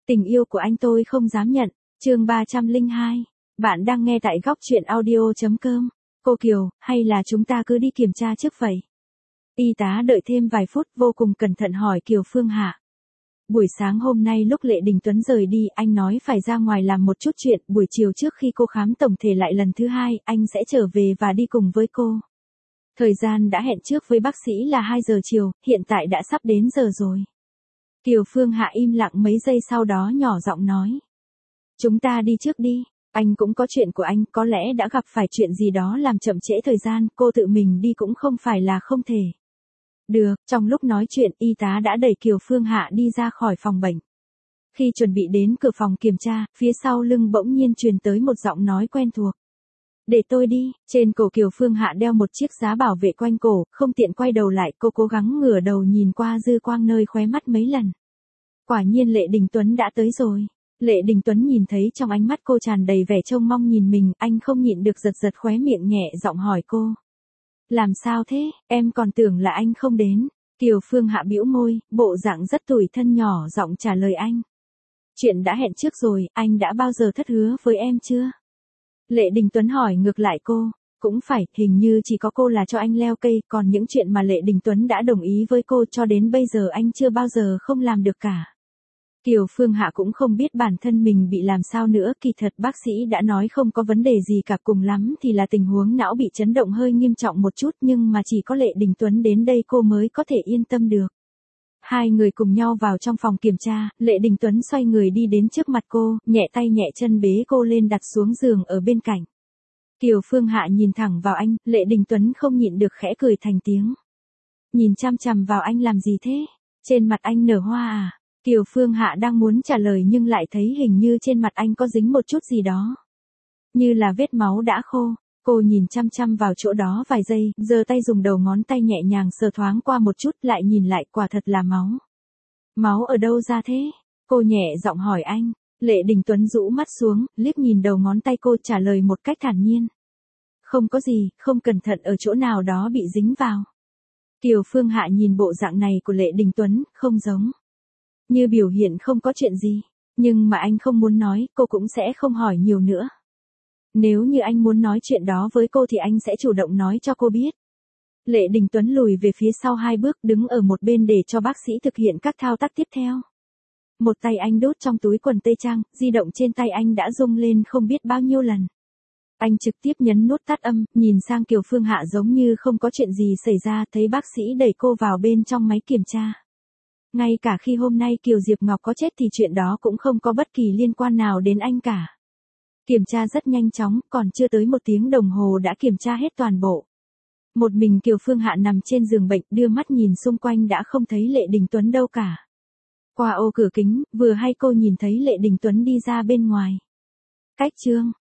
Tình yêu của anh tôi không dám nhận. Chương 302. Bạn đang nghe tại góc truyện audio.com. Cô Kiều, hay là chúng ta cứ đi kiểm tra trước vậy? Y tá đợi thêm vài phút vô cùng cẩn thận hỏi Kiều Phương Hạ. Buổi sáng hôm nay lúc Lệ Đình Tuấn rời đi, anh nói phải ra ngoài làm một chút chuyện, buổi chiều trước khi cô khám tổng thể lại lần thứ 2, anh sẽ trở về và đi cùng với cô. Thời gian đã hẹn trước với bác sĩ là 2 giờ chiều, hiện tại đã sắp đến giờ rồi. Kiều Phương Hạ im lặng mấy giây sau đó nhỏ giọng nói. Chúng ta đi trước đi, anh cũng có chuyện của anh, có lẽ đã gặp phải chuyện gì đó làm chậm trễ thời gian, cô tự mình đi cũng không phải là không thể. Được, trong lúc nói chuyện, y tá đã đẩy Kiều Phương Hạ đi ra khỏi phòng bệnh. Khi chuẩn bị đến cửa phòng kiểm tra, phía sau lưng bỗng nhiên truyền tới một giọng nói quen thuộc. Để tôi đi, trên cổ Kiều Phương Hạ đeo một chiếc giá bảo vệ quanh cổ, không tiện quay đầu lại, cô cố gắng ngửa đầu nhìn qua dư quang nơi khóe mắt mấy lần. Quả nhiên Lệ Đình Tuấn đã tới rồi. Lệ Đình Tuấn nhìn thấy trong ánh mắt cô tràn đầy vẻ trông mong nhìn mình, anh không nhịn được giật giật khóe miệng nhẹ giọng hỏi cô. Làm sao thế, em còn tưởng là anh không đến. Kiều Phương Hạ bĩu môi, bộ dạng rất tủi thân nhỏ giọng trả lời anh. Chuyện đã hẹn trước rồi, anh đã bao giờ thất hứa với em chưa? Lệ Đình Tuấn hỏi ngược lại cô. Cũng phải, hình như chỉ có cô là cho anh leo cây, còn những chuyện mà Lệ Đình Tuấn đã đồng ý với cô cho đến bây giờ anh chưa bao giờ không làm được cả. Kiều Phương Hạ cũng không biết bản thân mình bị làm sao nữa, kỳ thật bác sĩ đã nói không có vấn đề gì cả, cùng lắm thì là tình huống não bị chấn động hơi nghiêm trọng một chút, nhưng mà chỉ có Lệ Đình Tuấn đến đây cô mới có thể yên tâm được. Hai người cùng nhau vào trong phòng kiểm tra, Lệ Đình Tuấn xoay người đi đến trước mặt cô, nhẹ tay nhẹ chân bế cô lên đặt xuống giường ở bên cạnh. Kiều Phương Hạ nhìn thẳng vào anh, Lệ Đình Tuấn không nhịn được khẽ cười thành tiếng. Nhìn chăm chằm vào anh làm gì thế? Trên mặt anh nở hoa à? Kiều Phương Hạ đang muốn trả lời nhưng lại thấy hình như trên mặt anh có dính một chút gì đó. Như là vết máu đã khô. Cô nhìn chăm chăm vào chỗ đó vài giây, giơ tay dùng đầu ngón tay nhẹ nhàng sờ thoáng qua một chút, lại nhìn lại, quả thật là máu. Máu ở đâu ra thế? Cô nhẹ giọng hỏi anh. Lệ Đình Tuấn rũ mắt xuống, liếc nhìn đầu ngón tay cô trả lời một cách thản nhiên. Không có gì, không cẩn thận ở chỗ nào đó bị dính vào. Kiều Phương Hạ nhìn bộ dạng này của Lệ Đình Tuấn, không giống như biểu hiện không có chuyện gì. Nhưng mà anh không muốn nói, cô cũng sẽ không hỏi nhiều nữa. Nếu như anh muốn nói chuyện đó với cô thì anh sẽ chủ động nói cho cô biết. Lệ Đình Tuấn lùi về phía sau 2 bước, đứng ở một bên để cho bác sĩ thực hiện các thao tác tiếp theo. Một tay anh đút trong túi quần tây trang, di động trên tay anh đã rung lên không biết bao nhiêu lần. Anh trực tiếp nhấn nút tắt âm, nhìn sang Kiều Phương Hạ giống như không có chuyện gì xảy ra, thấy bác sĩ đẩy cô vào bên trong máy kiểm tra. Ngay cả khi hôm nay Kiều Diệp Ngọc có chết thì chuyện đó cũng không có bất kỳ liên quan nào đến anh cả. Kiểm tra rất nhanh chóng, còn chưa tới 1 tiếng đồng hồ đã kiểm tra hết toàn bộ. Một mình Kiều Phương Hạ nằm trên giường bệnh, đưa mắt nhìn xung quanh đã không thấy Lệ Đình Tuấn đâu cả. Qua ô cửa kính, vừa hay cô nhìn thấy Lệ Đình Tuấn đi ra bên ngoài. Cách chương